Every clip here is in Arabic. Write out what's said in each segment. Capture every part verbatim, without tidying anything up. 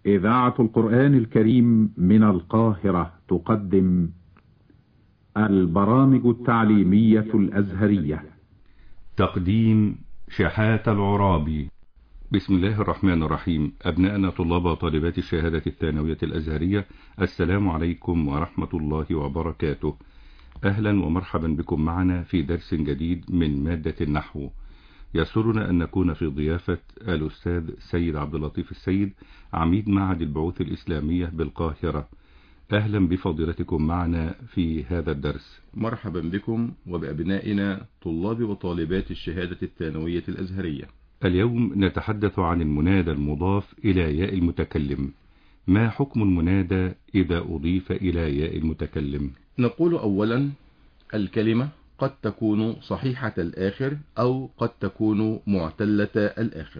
إذاعة القرآن الكريم من القاهرة تقدم البرامج التعليمية الأزهرية. تقديم شحات العرابي. بسم الله الرحمن الرحيم. أبناءنا طلاب وطالبات الشهادة الثانوية الأزهرية، السلام عليكم ورحمة الله وبركاته. أهلا ومرحبا بكم معنا في درس جديد من مادة النحو. يسرنا أن نكون في ضيافة الأستاذ سيد عبد اللطيف السيد، عميد معهد البعوث الإسلامية بالقاهرة. أهلا بفضيلتكم معنا في هذا الدرس. مرحبا بكم وبأبنائنا طلاب وطالبات الشهادة الثانوية الأزهرية. اليوم نتحدث عن المنادى المضاف إلى ياء المتكلم. ما حكم المنادى إذا أضيف إلى ياء المتكلم؟ نقول أولا الكلمة قد تكون صحيحة الآخر أو قد تكون معتلة الآخر.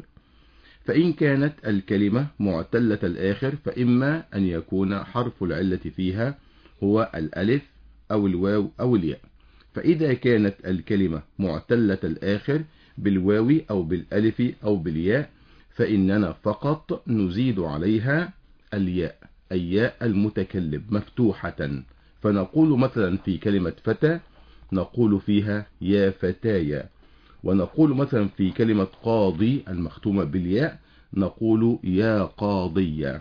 فإن كانت الكلمة معتلة الآخر فإما أن يكون حرف العلة فيها هو الألف أو الواو أو الياء. فإذا كانت الكلمة معتلة الآخر بالواو أو بالألف أو بالياء فإننا فقط نزيد عليها الياء، أي ياء المتكلم مفتوحة. فنقول مثلا في كلمة فتى نقول فيها يا فتايا، ونقول مثلا في كلمة قاضي المختومة بالياء نقول يا قاضية.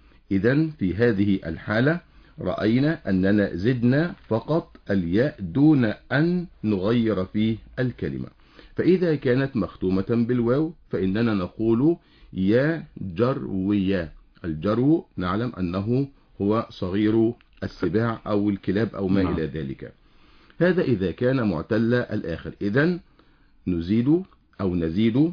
إذن في هذه الحالة رأينا أننا زدنا فقط الياء دون أن نغير فيه الكلمة. فإذا كانت مختومة بالواو فإننا نقول يا جروية. الجرو نعلم أنه هو صغير السباع أو الكلاب أو ما إلى ذلك. هذا إذا كان معتل الآخر. إذن نزيد أو نزيد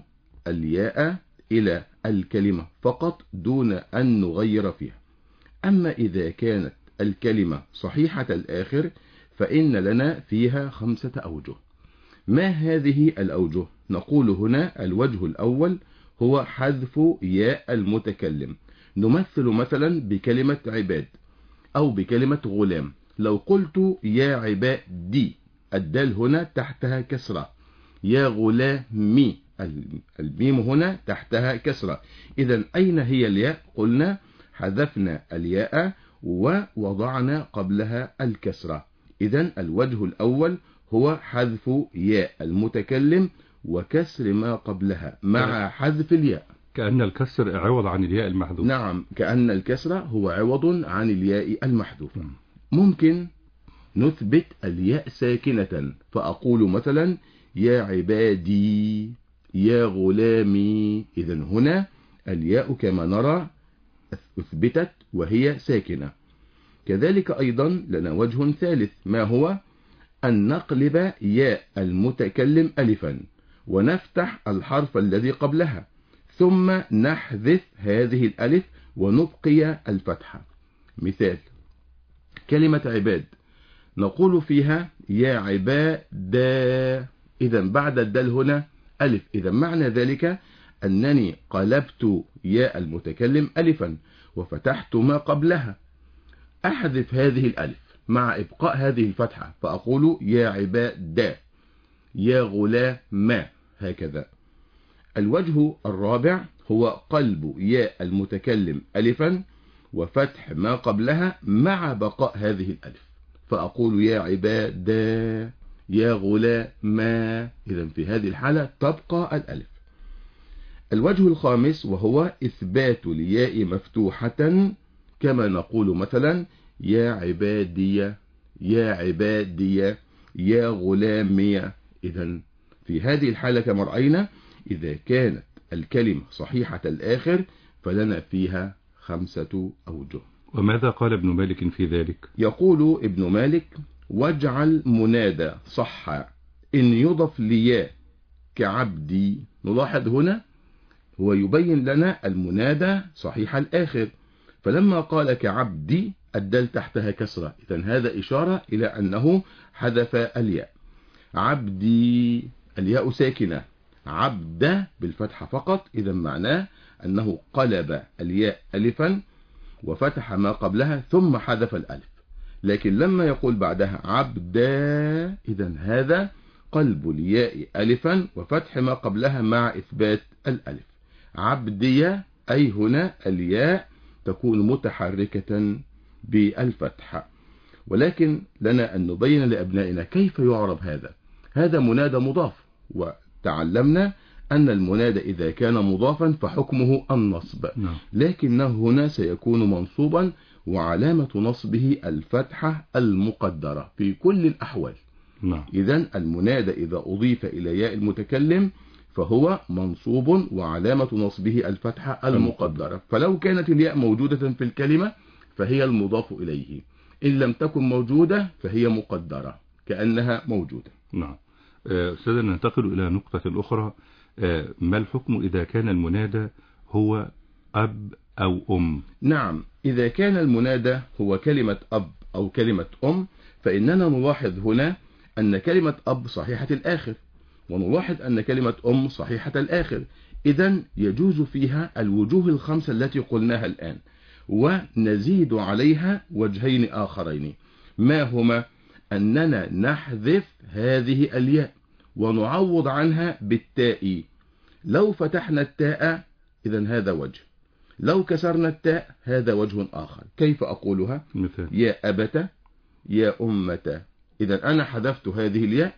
الياء إلى الكلمة فقط دون أن نغير فيها. أما إذا كانت الكلمة صحيحة الآخر فإن لنا فيها خمسة أوجه. ما هذه الأوجه؟ نقول هنا الوجه الأول هو حذف ياء المتكلم. نمثل مثلا بكلمة عباد أو بكلمة غلام. لو قلت يا عبادي الدال هنا تحتها كسرة، يا غلامي الميم هنا تحتها كسرة. إذن أين هي الياء؟ قلنا حذفنا الياء ووضعنا قبلها الكسرة. إذن الوجه الأول هو حذف ياء المتكلم وكسر ما قبلها مع حذف الياء. كأن الكسر عوض عن الياء المحذوف. نعم، كأن الكسر هو عوض عن الياء المحذوفة. ممكن نثبت الياء ساكنة فأقول مثلا يا عبادي يا غلامي. إذن هنا الياء كما نرى أثبتت وهي ساكنة. كذلك أيضا لنا وجه ثالث، ما هو أن نقلب ياء المتكلم ألفا ونفتح الحرف الذي قبلها ثم نحذف هذه الألف ونبقي الفتحة. مثال كلمة عباد نقول فيها يا عبادا. إذا بعد الدال هنا ألف. إذا معنى ذلك أنني قلبت ياء المتكلم ألفا وفتحت ما قبلها. أحذف هذه الألف مع إبقاء هذه الفتحة فأقول يا عبادا يا غلام، هكذا. الوجه الرابع هو قلب ياء المتكلم ألفا وفتح ما قبلها مع بقاء هذه الألف فأقول يا عبادا يا غلاما. إذن في هذه الحالة تبقى الألف. الوجه الخامس وهو إثبات الياء مفتوحة كما نقول مثلا يا عبادي يا عبادي يا غلامي. إذن في هذه الحالة كما رأينا إذا كانت الكلمة صحيحة الآخر فلنا فيها خمسة أوجه. وماذا قال ابن مالك في ذلك؟ يقول ابن مالك واجعل منادى صح إن يضف لياء كعبدي. نلاحظ هنا هو يبين لنا المنادى صحيح الآخر، فلما قال كعبدي الدال تحتها كسرة. إذن هذا إشارة إلى أنه حذف الياء. عبدي الياء ساكنة، عبد بالفتحة فقط. إذا معناه أنه قلب الياء ألفا وفتح ما قبلها ثم حذف الألف. لكن لما يقول بعدها عبدا إذا هذا قلب الياء ألفا وفتح ما قبلها مع إثبات الألف. عبدية أي هنا الياء تكون متحركة بالفتح. ولكن لنا أن نبين لأبنائنا كيف يعرب هذا. هذا منادى مضاف، وتعلمنا أن المنادى إذا كان مضافا فحكمه النصب، لكنه هنا سيكون منصوبا وعلامة نصبه الفتحة المقدرة في كل الأحوال. إذن المنادى إذا أضيف إلى ياء المتكلم فهو منصوب وعلامة نصبه الفتحة المقدرة، فلو كانت الياء موجودة في الكلمة فهي المضاف إليه، إن لم تكن موجودة فهي مقدرة كأنها موجودة. نعم. أستاذ ننتقل إلى نقطة أخرى. ما الحكم إذا كان المنادى هو أب أو أم؟ نعم، إذا كان المنادى هو كلمة أب أو كلمة أم فإننا نلاحظ هنا أن كلمة أب صحيحة الآخر، ونلاحظ أن كلمة أم صحيحة الآخر. إذن يجوز فيها الوجوه الخمسة التي قلناها الآن، ونزيد عليها وجهين آخرين. ما هما؟ أننا نحذف هذه الياء ونعوض عنها بالتاء. لو فتحنا التاء إذن هذا وجه، لو كسرنا التاء هذا وجه آخر. كيف أقولها؟ مثل يا أبت، يا أمة. إذن أنا حذفت هذه الياء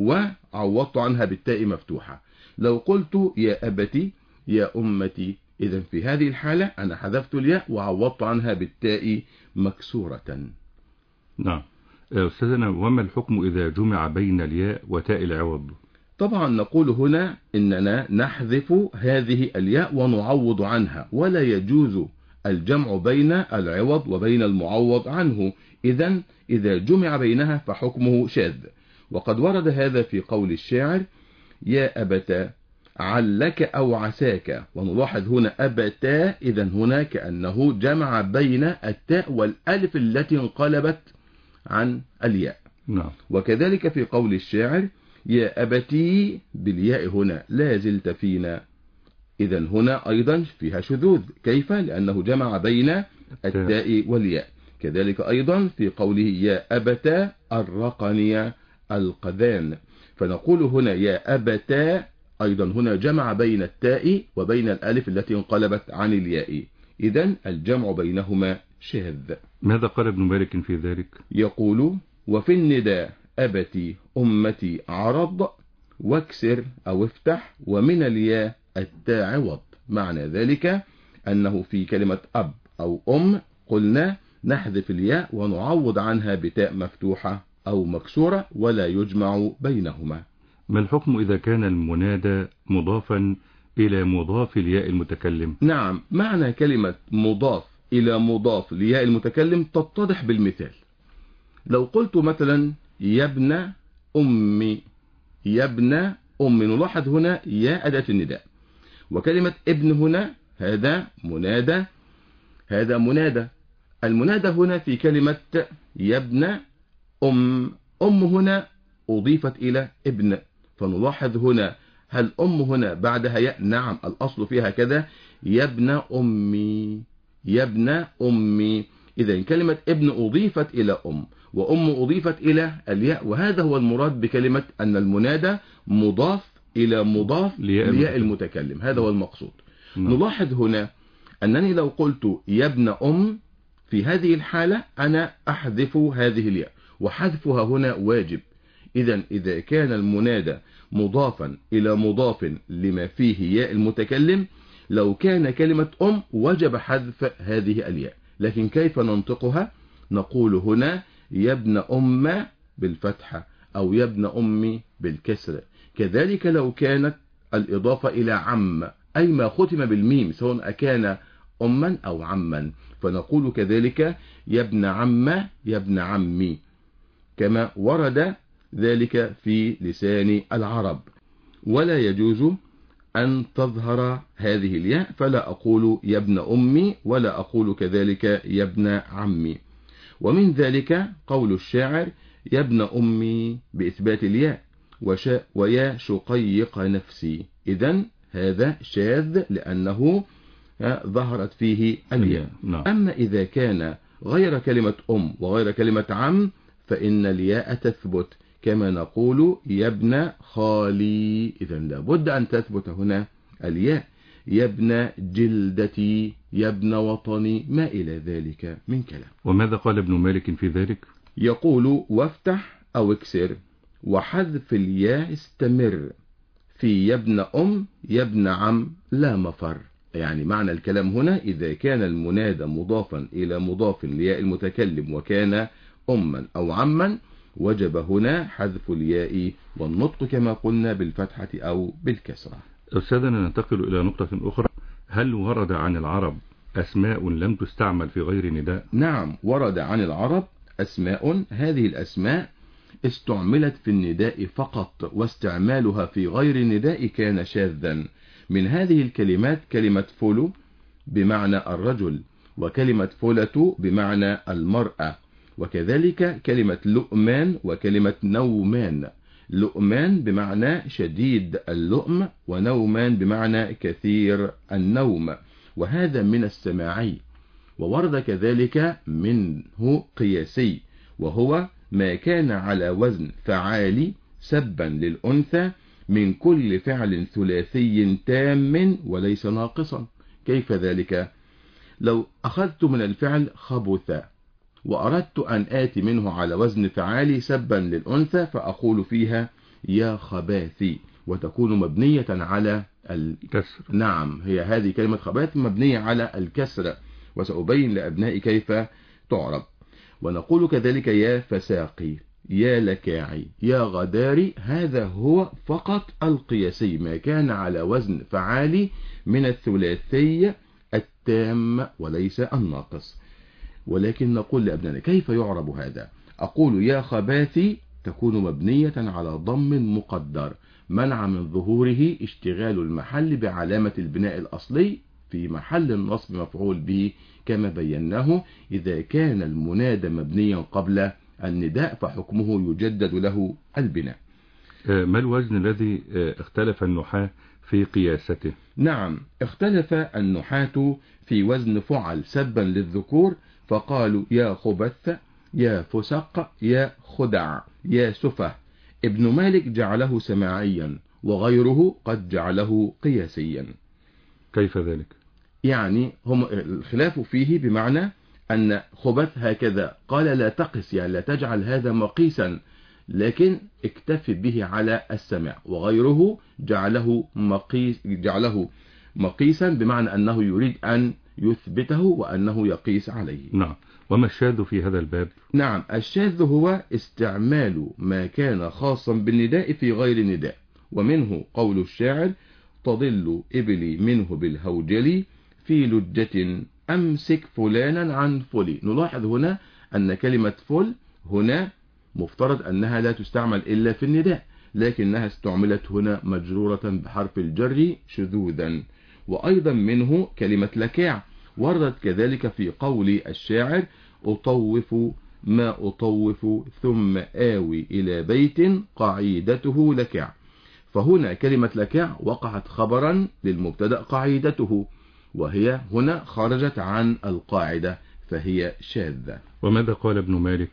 وعوضت عنها بالتاء مفتوحة. لو قلت يا أبتي، يا أمتي، إذن في هذه الحالة أنا حذفت الياء وعوضت عنها بالتاء مكسورة. نعم. أستاذنا، وما الحكم إذا جمع بين الياء وتاء العوض؟ طبعا نقول هنا إننا نحذف هذه الياء ونعوض عنها، ولا يجوز الجمع بين العوض وبين المعوض عنه. إذن إذا جمع بينها فحكمه شاذ، وقد ورد هذا في قول الشاعر يا أبتا علك أو عساك. ونلاحظ هنا أبتا، إذن هنا كأنه جمع بين التاء والألف التي انقلبت عن الياء. نعم. وكذلك في قول الشاعر يا أبتي بالياء هنا لا زلت فينا. إذن هنا أيضا فيها شذوذ. كيف؟ لأنه جمع بين التاء والياء. كذلك أيضا في قوله يا أبتا الرقني القذان، فنقول هنا يا أبتا أيضا هنا جمع بين التاء وبين الألف التي انقلبت عن الياء. إذن الجمع بينهما شاذ. ماذا قال ابن مالك في ذلك؟ يقول وفي النداء أبتي أمتي عرض واكسر أو افتح ومن الياء التاء عوض. معنى ذلك أنه في كلمة أب أو أم قلنا نحذف الياء ونعوض عنها بتاء مفتوحة أو مكسورة ولا يجمع بينهما. ما الحكم إذا كان المنادى مضافا إلى مضاف الياء المتكلم؟ نعم، معنى كلمة مضاف إلى مضاف لياء المتكلم تتضح بالمثال. لو قلت مثلا يا ابن أمي، يا ابن أمي، نلاحظ هنا يا أداة النداء، وكلمة ابن هنا هذا منادى، هذا منادى. المنادى هنا في كلمة يا ابن أم، أم هنا أضيفت إلى ابن، فنلاحظ هنا هل أم هنا بعدها ياء؟ نعم، الأصل فيها كذا يا ابن أمي، يا ابن أمي. إذا كلمة ابن أضيفت إلى أم، وأم أضيفت إلى الياء، وهذا هو المراد بكلمة أن المنادى مضاف إلى مضاف لياء المتكلم، هذا هو المقصود. م. نلاحظ هنا أنني لو قلت يا ابن أم في هذه الحالة أنا أحذف هذه الياء، وحذفها هنا واجب. إذا إذا كان المنادى مضافا إلى مضاف لما فيه ياء المتكلم، لو كان كلمة أم وجب حذف هذه الياء، لكن كيف ننطقها؟ نقول هنا يا ابن أم بالفتحة أو يا ابن أمي بالكسر. كذلك لو كانت الإضافة إلى عم، أي ما ختم بالميم سواء أكان أما أو عما، فنقول كذلك يا ابن عم، يا ابن عمي، كما ورد ذلك في لسان العرب. ولا يجوز أن تظهر هذه الياء، فلا أقول يا ابن أمي ولا أقول كذلك يا ابن عمي. ومن ذلك قول الشاعر يا ابن أمي بإثبات الياء ويا شقيق نفسي. إذن هذا شاذ لأنه ظهرت فيه الياء. أما إذا كان غير كلمة أم وغير كلمة عم فإن الياء تثبت، كما نقول يا ابن خالي. إذن لابد أن تثبت هنا الياء. يا ابن جلدتي، يا ابن وطني، ما إلى ذلك من كلام. وماذا قال ابن مالك في ذلك؟ يقول: وافتح أو اكسر، وحذف الياء استمر، في يا ابن أم يا ابن عم لا مفر. يعني معنى الكلام هنا: إذا كان المنادى مضافا إلى مضاف لياء المتكلم وكان أما أو عما، وجب هنا حذف الياء والنطق كما قلنا بالفتحة أو بالكسرة. أستاذنا ننتقل إلى نقطة أخرى. هل ورد عن العرب أسماء لم تستعمل في غير نداء؟ نعم، ورد عن العرب أسماء، هذه الأسماء استعملت في النداء فقط، واستعمالها في غير النداء كان شاذا. من هذه الكلمات كلمة فلو بمعنى الرجل، وكلمة فلة بمعنى المرأة، وكذلك كلمة لؤمان وكلمة نومان. لؤمان بمعنى شديد اللؤم، ونومان بمعنى كثير النوم، وهذا من السماعي. وورد كذلك منه قياسي، وهو ما كان على وزن فعالي سبا للأنثى من كل فعل ثلاثي تام وليس ناقصا. كيف ذلك؟ لو أخذت من الفعل خبث وأردت أن آتي منه على وزن فعالي سبا للأنثى، فأقول فيها يا خباثي، وتكون مبنية على الكسر. نعم، هي هذه كلمة خباث مبنية على الكسر، وسأبين لأبنائي كيف تعرب. ونقول كذلك يا فساقي، يا لكاعي، يا غداري. هذا هو فقط القياسي، ما كان على وزن فعالي من الثلاثي التام وليس الناقص. ولكن نقول لأبنائنا كيف يعرب هذا؟ أقول يا خباثي تكون مبنية على ضم مقدر، منع من ظهوره اشتغال المحل بعلامة البناء الأصلي في محل النصب مفعول به، كما بيناه. إذا كان المنادى مبنيا قبل النداء فحكمه يجدد له البناء. ما الوزن الذي اختلف النحاة في قياسته؟ نعم، اختلف النحاة في وزن فعل سبا للذكور، فقالوا يا خبث، يا فسق، يا خدع، يا سفه. ابن مالك جعله سماعيا، وغيره قد جعله قياسيا. كيف ذلك؟ يعني هم الخلاف فيه بمعنى أن خبث هكذا قال لا تقس، يعني لا تجعل هذا مقيسا، لكن اكتفي به على السماع. وغيره جعله مقيس، جعله مقيسا بمعنى أنه يريد أن يثبته وأنه يقيس عليه. نعم. وما الشاذ في هذا الباب؟ نعم، الشاذ هو استعمال ما كان خاصا بالنداء في غير النداء، ومنه قول الشاعر: تضل إبلي منه بالهوجل في لجة أمسك فلانا عن فلي. نلاحظ هنا أن كلمة فل هنا مفترض أنها لا تستعمل إلا في النداء، لكنها استعملت هنا مجرورة بحرف الجر شذوذا. وأيضا منه كلمة لكاع، وردت كذلك في قول الشاعر: أطوف ما أطوف ثم آوي إلى بيت قعيدته لكاع. فهنا كلمة لكاع وقعت خبرا للمبتدأ قعيدته، وهي هنا خرجت عن القاعدة فهي شاذة. وماذا قال ابن مالك؟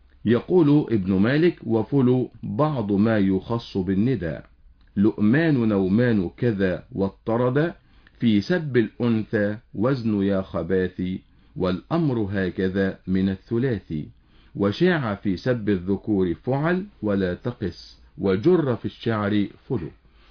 يقول ابن مالك: وفل بعض ما يخص بالنداء، لؤمان نومان كذا واضطرد، في سب الأنثى وزن يا خباثي، والأمر هكذا من الثلاثي، وشاع في سب الذكور فعل ولا تقس، وجر في الشعر فلو.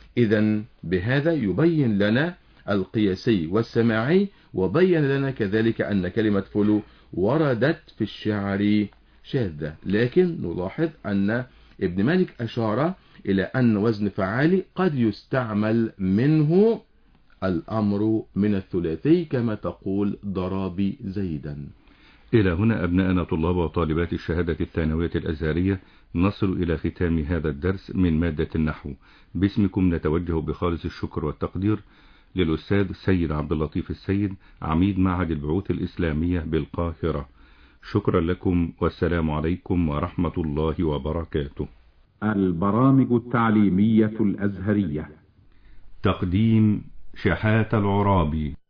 إذن بهذا يبين لنا القياسي والسماعي، وبين لنا كذلك أن كلمة فلو وردت في الشعر شاذة. لكن نلاحظ أن ابن مالك أشار إلى أن وزن فعالي قد يستعمل منه الأمر من الثلاثي، كما تقول ضرابي زيدا. إلى هنا أبناءنا طلاب وطالبات الشهادة الثانوية الأزهرية نصل إلى ختام هذا الدرس من مادة النحو. باسمكم نتوجه بخالص الشكر والتقدير للأستاذ سيد عبد اللطيف السيد، عميد معهد البعوث الإسلامية بالقاهرة. شكرا لكم، والسلام عليكم ورحمة الله وبركاته. البرامج التعليمية الأزهرية. تقديم شحاتة العرابي.